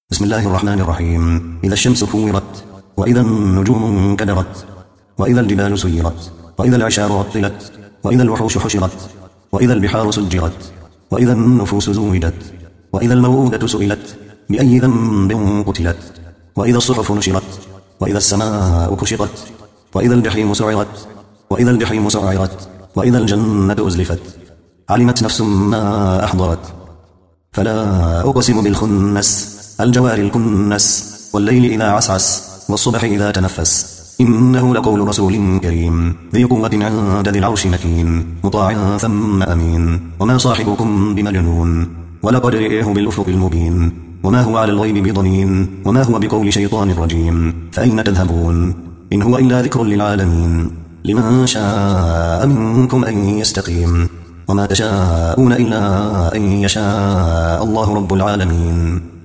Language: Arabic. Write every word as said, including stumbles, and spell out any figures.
بسم الله الرحمن الرحيم. إذا الشمس كورت، وإذا النجوم انكدرت، وإذا الجبال سيرت، وإذا العشار عطلت، وإذا الوحوش حشرت، وإذا البحار سجرت، وإذا النفوس زوجت، وإذا الموءودة سئلت بأي ذنب قتلت، وإذا الصحف نشرت، وإذا السماء كشطت، وإذا الجحيم سعرت، وإذا الجحيم سعرت، وإذا الجنة أزلفت. علمت نفس ما أحضرت. فلا أقسم بالخنس الجوار الكنس، والليل إذا عسعس، والصبح إذا تنفس. إنه لقول رسول كريم ذي قوة عند ذي العرش مكين، مطاع ثم أمين. وما صاحبكم بمجنون، ولقد رئيه بالأفق المبين. وما هو على الغيب بضنين، وما هو بقول شيطان رجيم. فأين تذهبون؟ إن هو إلا ذكر للعالمين. لمن شاء منكم أن يستقيم، وما تشاءون إلا أن يشاء الله رب العالمين.